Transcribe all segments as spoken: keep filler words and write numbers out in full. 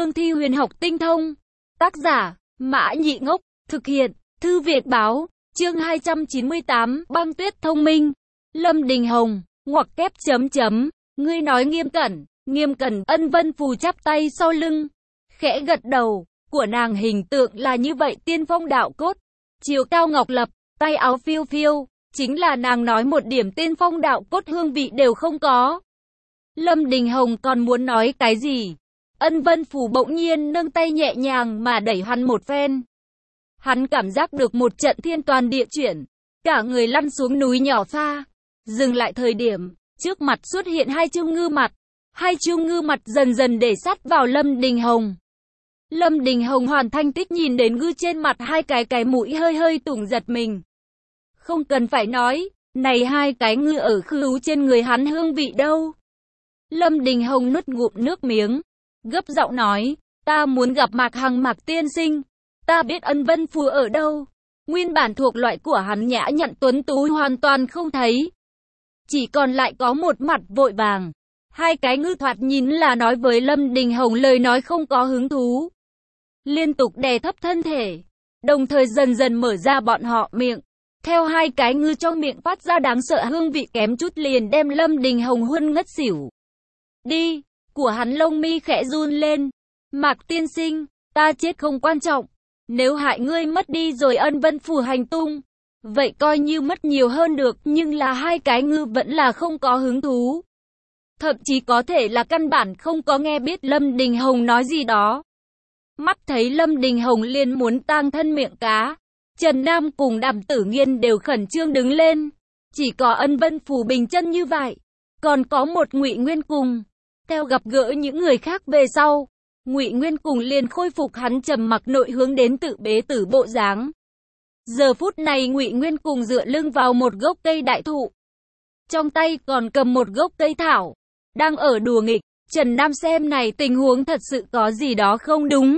cương thi huyền học tinh thông. Tác giả, Mã Nhị Ngốc, thực hiện, Thư Việt Báo, chương hai trăm chín mươi tám, băng tuyết thông minh. Lâm Đình Hồng, ngoặc kép chấm chấm, ngươi nói Nghiêm Cẩn, Nghiêm Cẩn, Ân Vân Phù chắp tay sau lưng, khẽ gật đầu, của nàng hình tượng là như vậy, tiên phong đạo cốt, chiều cao ngọc lập, tay áo phiêu phiêu, chính là nàng nói một điểm tiên phong đạo cốt hương vị đều không có. Lâm Đình Hồng còn muốn nói cái gì? Ân Vân Phù bỗng nhiên nâng tay nhẹ nhàng mà đẩy hắn một phen. Hắn cảm giác được một trận thiên toàn địa chuyển, cả người lăn xuống núi nhỏ pha. Dừng lại thời điểm, trước mặt xuất hiện hai chương ngư mặt. Hai chương ngư mặt dần dần để sát vào Lâm Đình Hồng. Lâm Đình Hồng hoàn thanh tích nhìn đến ngư trên mặt hai cái cái mũi hơi hơi tủng giật mình. Không cần phải nói, này hai cái ngư ở khứu trên người hắn hương vị đâu. Lâm Đình Hồng nuốt ngụm nước miếng, gấp giọng nói, ta muốn gặp Mạc Hằng Mạc tiên sinh, ta biết Ân Vân Phù ở đâu. Nguyên bản thuộc loại của hắn nhã nhặn tuấn tú hoàn toàn không thấy, chỉ còn lại có một mặt vội vàng. Hai cái ngư thoạt nhìn là nói với Lâm Đình Hồng lời nói không có hứng thú, liên tục đè thấp thân thể, đồng thời dần dần mở ra bọn họ miệng. Theo hai cái ngư trong miệng phát ra đáng sợ hương vị kém chút liền đem Lâm Đình Hồng huân ngất xỉu. Đi, của hắn lông mi khẽ run lên. Mạc tiên sinh, ta chết không quan trọng, nếu hại ngươi mất đi rồi Ân Vân Phù hành tung, vậy coi như mất nhiều hơn được, nhưng là hai cái ngư vẫn là không có hứng thú. Thậm chí có thể là căn bản không có nghe biết Lâm Đình Hồng nói gì đó. Mắt thấy Lâm Đình Hồng liền muốn tang thân miệng cá, Trần Nam cùng Đàm Tử Nghiên đều khẩn trương đứng lên. Chỉ có Ân Vân Phù bình chân như vậy, còn có một Ngụy Nguyên cùng. Theo gặp gỡ những người khác về sau, Ngụy Nguyên cùng liền khôi phục hắn trầm mặc nội hướng đến tự bế tử bộ dáng. Giờ phút này Ngụy Nguyên cùng dựa lưng vào một gốc cây đại thụ, trong tay còn cầm một gốc cây thảo, đang ở đùa nghịch. Trần Nam xem này tình huống thật sự có gì đó không đúng.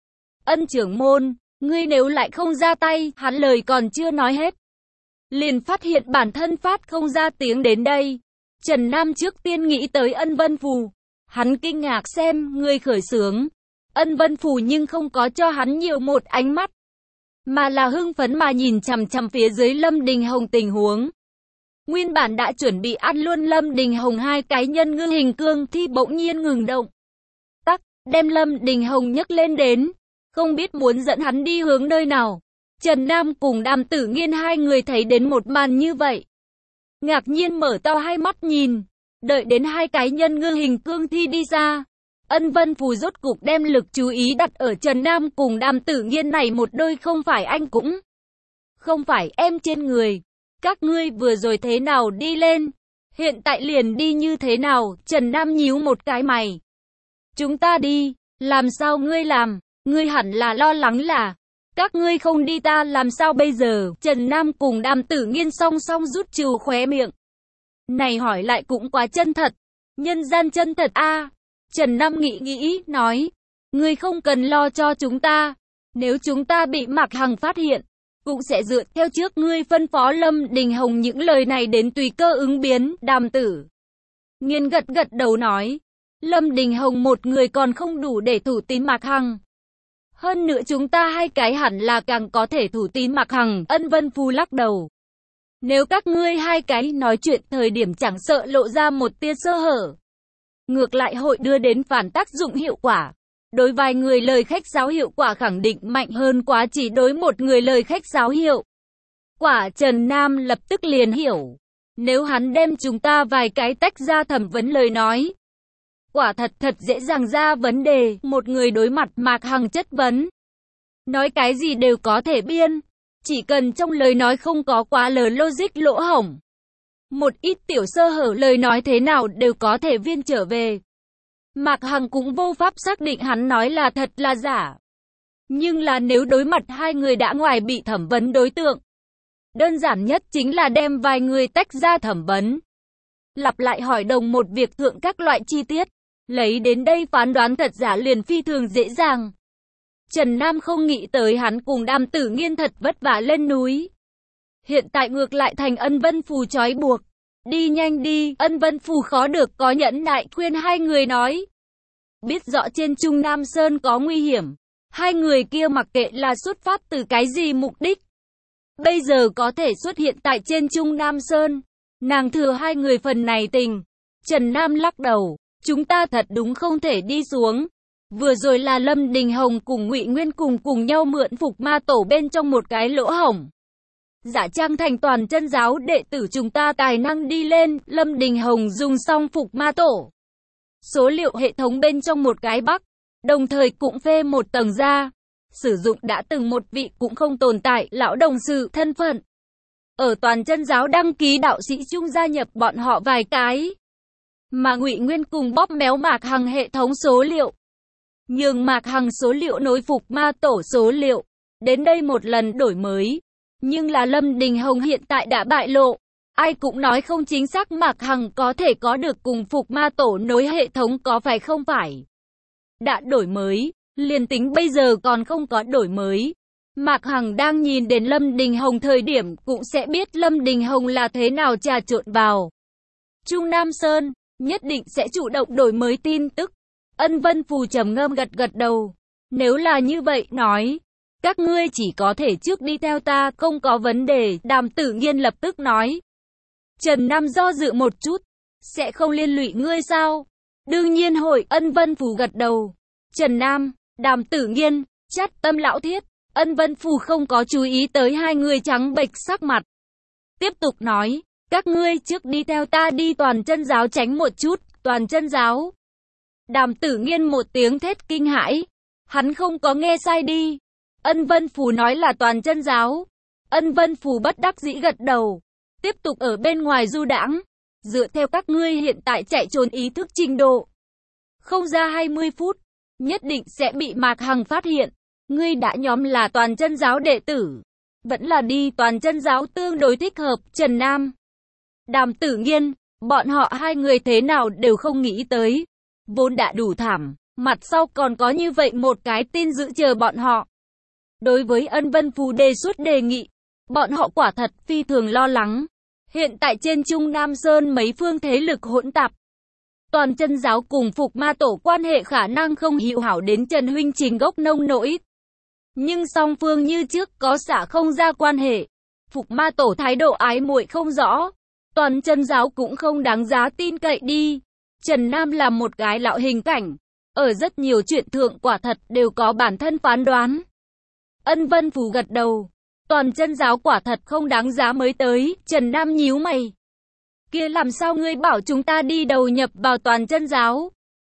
Ân trưởng môn, ngươi nếu lại không ra tay, hắn lời còn chưa nói hết, liền phát hiện bản thân phát không ra tiếng đến đây. Trần Nam trước tiên nghĩ tới Ân Vân Phù, hắn kinh ngạc xem người khởi xướng. Ân Vân Phù nhưng không có cho hắn nhiều một ánh mắt, mà là hưng phấn mà nhìn chằm chằm phía dưới Lâm Đình Hồng tình huống. Nguyên bản đã chuẩn bị ăn luôn Lâm Đình Hồng hai cái nhân ngư hình cương thi bỗng nhiên ngừng động. Tắc, đem Lâm Đình Hồng nhấc lên đến, không biết muốn dẫn hắn đi hướng nơi nào. Trần Nam cùng Đàm Tử Nghiên hai người thấy đến một màn như vậy, ngạc nhiên mở to hai mắt nhìn, đợi đến hai cái nhân ngư hình cương thi đi ra. Ân Vân Phù rốt cục đem lực chú ý đặt ở Trần Nam cùng Đàm Tử Nghiên này một đôi không phải anh cũng không phải em trên người. Các ngươi vừa rồi thế nào đi lên, hiện tại liền đi như thế nào? Trần Nam nhíu một cái mày. Chúng ta đi, làm sao ngươi làm? Ngươi hẳn là lo lắng là các ngươi không đi ta làm sao bây giờ? Trần Nam cùng Đàm Tử Nghiên song song rút trừ khóe miệng. Này hỏi lại cũng quá chân thật, nhân gian chân thật a. À. Trần Nam nghĩ nghĩ, nói, ngươi không cần lo cho chúng ta, nếu chúng ta bị Mạc Hằng phát hiện, cũng sẽ dựa theo trước ngươi phân phó. Lâm Đình Hồng những lời này đến tùy cơ ứng biến. Đàm Tử Nghiên gật gật đầu nói, Lâm Đình Hồng một người còn không đủ để thủ tín Mạc Hằng, hơn nữa chúng ta hai cái hẳn là càng có thể thủ tín Mạc Hằng. Ân Vân Phù lắc đầu, nếu các ngươi hai cái nói chuyện thời điểm chẳng sợ lộ ra một tia sơ hở, ngược lại hội đưa đến phản tác dụng hiệu quả. Đối vài người lời khách sáo hiệu quả khẳng định mạnh hơn quá chỉ đối một người lời khách sáo hiệu quả. Trần Nam lập tức liền hiểu, nếu hắn đem chúng ta vài cái tách ra thẩm vấn lời nói, quả thật thật dễ dàng ra vấn đề. Một người đối mặt Mạc Hằng chất vấn, nói cái gì đều có thể biên, chỉ cần trong lời nói không có quá lớn logic lỗ hổng, một ít tiểu sơ hở lời nói thế nào đều có thể viên trở về. Mạc Hằng cũng vô pháp xác định hắn nói là thật là giả. Nhưng là nếu đối mặt hai người đã ngoài bị thẩm vấn đối tượng, đơn giản nhất chính là đem vài người tách ra thẩm vấn, lặp lại hỏi đồng một việc thượng các loại chi tiết, lấy đến đây phán đoán thật giả liền phi thường dễ dàng. Trần Nam không nghĩ tới hắn cùng Đàm Tử Nghiên thật vất vả lên núi, hiện tại ngược lại thành Ân Vân Phù trói buộc. Đi nhanh đi. Ân Vân Phù khó được có nhẫn nại khuyên hai người nói, biết rõ trên Trung Nam Sơn có nguy hiểm. Hai người kia mặc kệ là xuất phát từ cái gì mục đích, bây giờ có thể xuất hiện tại trên Trung Nam Sơn. Nàng thừa hai người phần này tình. Trần Nam lắc đầu, chúng ta thật đúng không thể đi xuống. Vừa rồi là Lâm Đình Hồng cùng Ngụy Nguyên cùng cùng nhau mượn Phục Ma Tổ bên trong một cái lỗ hổng, giả trang thành toàn chân giáo đệ tử chúng ta tài năng đi lên. Lâm Đình Hồng dùng xong Phục Ma Tổ số liệu hệ thống bên trong một cái bắc, đồng thời cũng phê một tầng ra, sử dụng đã từng một vị cũng không tồn tại lão đồng sự thân phận ở toàn chân giáo đăng ký đạo sĩ chung gia nhập bọn họ vài cái, mà Ngụy Nguyên cùng bóp méo Mạc Hằng hệ thống số liệu, nhường Mạc Hằng số liệu nối Phục Ma Tổ số liệu, đến đây một lần đổi mới. Nhưng là Lâm Đình Hồng hiện tại đã bại lộ, ai cũng nói không chính xác Mạc Hằng có thể có được cùng Phục Ma Tổ nối hệ thống có phải không phải. Đã đổi mới, liền tính bây giờ còn không có đổi mới, Mạc Hằng đang nhìn đến Lâm Đình Hồng thời điểm cũng sẽ biết Lâm Đình Hồng là thế nào trà trộn vào Trung Nam Sơn, nhất định sẽ chủ động đổi mới tin tức. Ân Vân Phù trầm ngâm gật gật đầu. Nếu là như vậy nói, các ngươi chỉ có thể trước đi theo ta, không có vấn đề. Đàm Tử Nghiên lập tức nói. Trần Nam do dự một chút, sẽ không liên lụy ngươi sao? Đương nhiên hội. Ân Vân Phù gật đầu. Trần Nam, Đàm Tử Nghiên, Chát Tâm Lão Thiết. Ân Vân Phù không có chú ý tới hai người trắng bệch sắc mặt. Tiếp tục nói, các ngươi trước đi theo ta đi toàn chân giáo tránh một chút. Toàn chân giáo. Đàm Tử Nghiên một tiếng thét kinh hãi. Hắn không có nghe sai đi. Ân Vân Phù nói là toàn chân giáo. Ân Vân Phù bất đắc dĩ gật đầu. Tiếp tục ở bên ngoài du đãng. Dựa theo các ngươi hiện tại chạy trốn ý thức trình độ, không ra hai mươi phút, nhất định sẽ bị Mạc Hằng phát hiện. Ngươi đã nhóm là toàn chân giáo đệ tử, vẫn là đi toàn chân giáo tương đối thích hợp. Trần Nam, Đàm Tử Nghiên, bọn họ hai người thế nào đều không nghĩ tới. Vốn đã đủ thảm, mặt sau còn có như vậy một cái tin dữ chờ bọn họ. Đối với Ân Vân Phù đề xuất đề nghị, bọn họ quả thật phi thường lo lắng. Hiện tại trên Trung Nam Sơn mấy phương thế lực hỗn tạp, toàn chân giáo cùng Phục Ma Tổ quan hệ khả năng không hữu hảo đến Trần huynh trình gốc nông nỗi. Nhưng song phương như trước có xả không ra quan hệ. Phục Ma Tổ thái độ ái muội không rõ, toàn chân giáo cũng không đáng giá tin cậy đi. Trần Nam là một cái lão hình cảnh, ở rất nhiều chuyện thượng quả thật đều có bản thân phán đoán. Ân Vân Phù gật đầu. Toàn chân giáo quả thật không đáng giá mới tới. Trần Nam nhíu mày. Kia làm sao ngươi bảo chúng ta đi đầu nhập vào toàn chân giáo?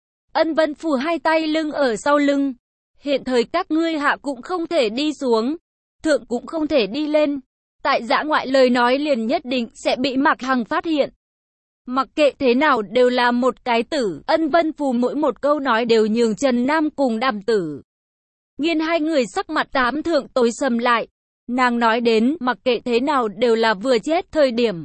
Ân Vân Phù hai tay lưng ở sau lưng. Hiện thời các ngươi hạ cũng không thể đi xuống, thượng cũng không thể đi lên. Tại dã ngoại lời nói liền nhất định sẽ bị Mạc Hằng phát hiện. Mặc kệ thế nào đều là một cái tử. Ân Vân Phù mỗi một câu nói đều nhường Trần Nam cùng Đàm Tử Nghiên hai người sắc mặt tám thượng tối sầm lại. Nàng nói đến mặc kệ thế nào đều là vừa chết thời điểm.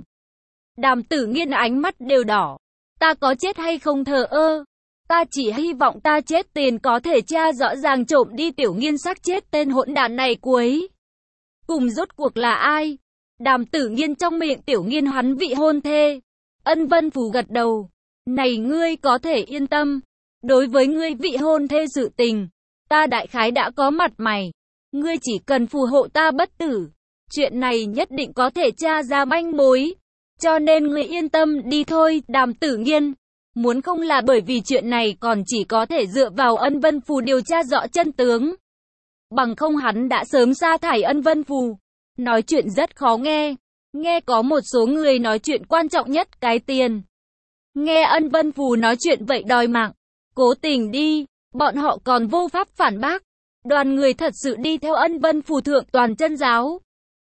Đàm Tử Nghiên ánh mắt đều đỏ. Ta có chết hay không thờ ơ. Ta chỉ hy vọng ta chết tiền có thể tra rõ ràng trộm đi Tiểu Nghiên xác chết tên hỗn đản này cuối cùng rốt cuộc là ai. Đàm Tử Nghiên trong miệng Tiểu Nghiên hắn vị hôn thê. Ân Vân Phù gật đầu. Này ngươi có thể yên tâm. Đối với ngươi vị hôn thê sự tình, ta đại khái đã có mặt mày. Ngươi chỉ cần phù hộ ta bất tử, chuyện này nhất định có thể tra ra manh mối. Cho nên ngươi yên tâm đi thôi. Đàm Tử Nghiên muốn không là bởi vì chuyện này còn chỉ có thể dựa vào Ân Vân Phù điều tra rõ chân tướng. Bằng không hắn đã sớm sa thải Ân Vân Phù. Nói chuyện rất khó nghe. Nghe có một số người nói chuyện quan trọng nhất cái tiền. Nghe Ân Vân Phù nói chuyện vậy đòi mạng. Cố tình đi, bọn họ còn vô pháp phản bác. Đoàn người thật sự đi theo Ân Vân Phù thượng toàn chân giáo.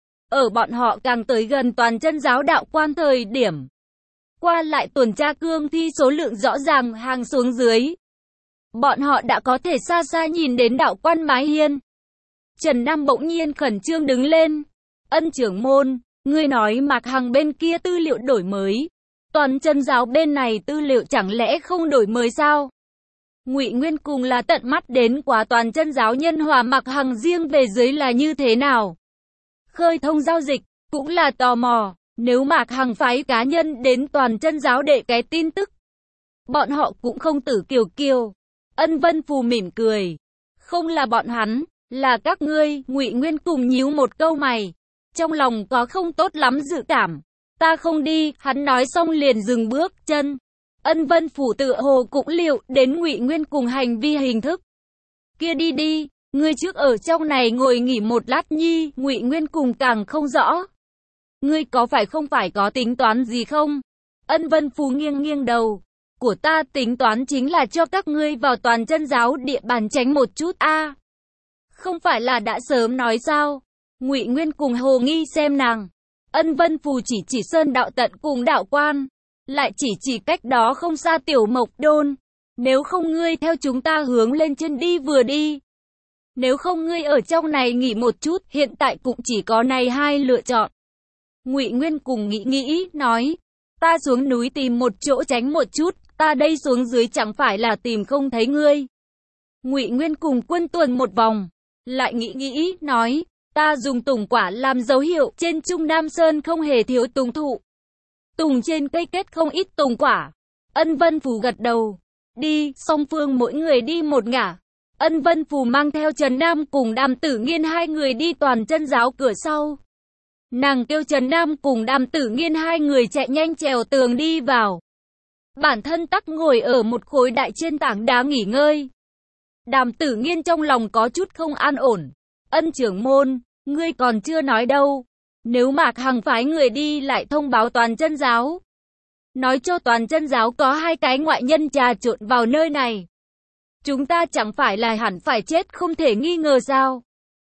Ở bọn họ càng tới gần toàn chân giáo đạo quan thời điểm, qua lại tuần tra cương thi số lượng rõ ràng hàng xuống dưới. Bọn họ đã có thể xa xa nhìn đến đạo quan mái hiên. Trần Nam bỗng nhiên khẩn trương đứng lên. Ân trưởng môn, ngươi nói Mạc Hằng bên kia tư liệu đổi mới, toàn chân giáo bên này tư liệu chẳng lẽ không đổi mới sao? Ngụy Nguyên cùng là tận mắt đến quá toàn chân giáo nhân hòa Mạc Hằng riêng về dưới là như thế nào. Khơi thông giao dịch, cũng là tò mò, nếu Mạc Hằng phái cá nhân đến toàn chân giáo để cái tin tức. Bọn họ cũng không tử kiều kiều. Ân Vân Phù mỉm cười. Không là bọn hắn, là các ngươi. Ngụy Nguyên cùng nhíu một câu mày. Trong lòng có không tốt lắm dự cảm. Ta không đi, hắn nói xong liền dừng bước chân. Ân Vân Phủ tựa hồ cũng liệu đến Ngụy Nguyên cùng hành vi hình thức. Kia đi đi, ngươi trước ở trong này ngồi nghỉ một lát nhi. Ngụy Nguyên cùng càng không rõ. Ngươi có phải không phải có tính toán gì không? Ân Vân Phù nghiêng nghiêng đầu. Của ta tính toán chính là cho các ngươi vào toàn chân giáo địa bàn tránh một chút a. À, không phải là đã sớm nói sao? Ngụy Nguyên cùng hồ nghi xem nàng. Ân Vân Phù chỉ chỉ Sơn Đạo Tận cùng đạo quan, lại chỉ chỉ cách đó không xa Tiểu Mộc Đôn. Nếu không ngươi theo chúng ta hướng lên trên đi vừa đi. Nếu không ngươi ở trong này nghỉ một chút, hiện tại cũng chỉ có này hai lựa chọn. Ngụy Nguyên cùng nghĩ nghĩ, nói, ta xuống núi tìm một chỗ tránh một chút, ta đây xuống dưới chẳng phải là tìm không thấy ngươi. Ngụy Nguyên cùng quân tuần một vòng, lại nghĩ nghĩ, nói, ta dùng tùng quả làm dấu hiệu, trên Trung Nam Sơn không hề thiếu tùng thụ. Tùng trên cây kết không ít tùng quả. Ân Vân Phù gật đầu. Đi, song phương mỗi người đi một ngả. Ân Vân Phù mang theo Trần Nam cùng Đàm Tử Nghiên hai người đi toàn chân giáo cửa sau. Nàng kêu Trần Nam cùng Đàm Tử Nghiên hai người chạy nhanh trèo tường đi vào. Bản thân tắc ngồi ở một khối đại trên tảng đá nghỉ ngơi. Đàm Tử Nghiên trong lòng có chút không an ổn. Ân trưởng môn, ngươi còn chưa nói đâu. Nếu Mạc Hằng phái người đi lại thông báo toàn chân giáo. Nói cho toàn chân giáo có hai cái ngoại nhân trà trộn vào nơi này. Chúng ta chẳng phải là hẳn phải chết không thể nghi ngờ sao.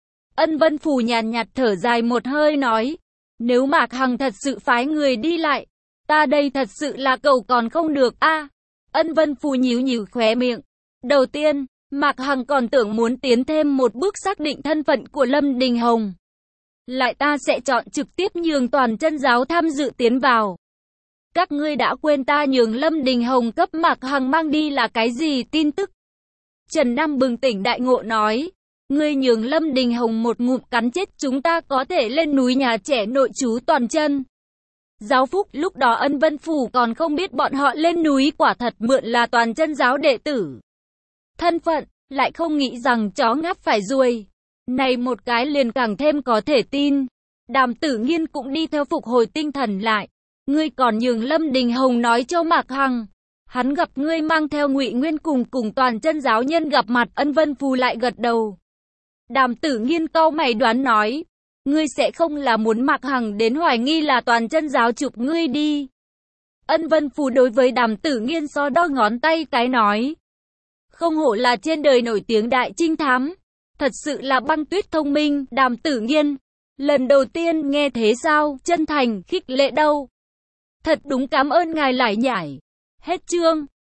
Ân Vân Phù nhàn nhạt thở dài một hơi nói. Nếu Mạc Hằng thật sự phái người đi lại. Ta đây thật sự là cầu còn không được a. À, Ân Vân Phù nhíu nhíu khóe miệng. Đầu tiên, Mạc Hằng còn tưởng muốn tiến thêm một bước xác định thân phận của Lâm Đình Hồng. Lại ta sẽ chọn trực tiếp nhường toàn chân giáo tham dự tiến vào. Các ngươi đã quên ta nhường Lâm Đình Hồng cấp Mạc Hằng mang đi là cái gì tin tức? Trần Nam bừng tỉnh đại ngộ nói. Ngươi nhường Lâm Đình Hồng một ngụm cắn chết chúng ta có thể lên núi nhà trẻ nội trú toàn chân giáo phúc. Lúc đó Ân Vân Phủ còn không biết bọn họ lên núi quả thật mượn là toàn chân giáo đệ tử. Thân phận, lại không nghĩ rằng chó ngáp phải ruồi. Này một cái liền càng thêm có thể tin. Đàm Tử Nghiên cũng đi theo phục hồi tinh thần lại. Ngươi còn nhường Lâm Đình Hồng nói cho Mạc Hằng. Hắn gặp ngươi mang theo Ngụy Nguyên cùng cùng toàn chân giáo nhân gặp mặt. Ân Vân Phù lại gật đầu. Đàm Tử Nghiên cau mày đoán nói. Ngươi sẽ không là muốn Mạc Hằng đến hoài nghi là toàn chân giáo chụp ngươi đi. Ân Vân Phù đối với Đàm Tử Nghiên so đo ngón tay cái nói. Không hổ là trên đời nổi tiếng đại trinh thám. Thật sự là băng tuyết thông minh. Đàm Tử Nghiên. Lần đầu tiên nghe thế sao, chân thành, khích lệ đâu. Thật đúng cảm ơn ngài lải nhải. Hết chương.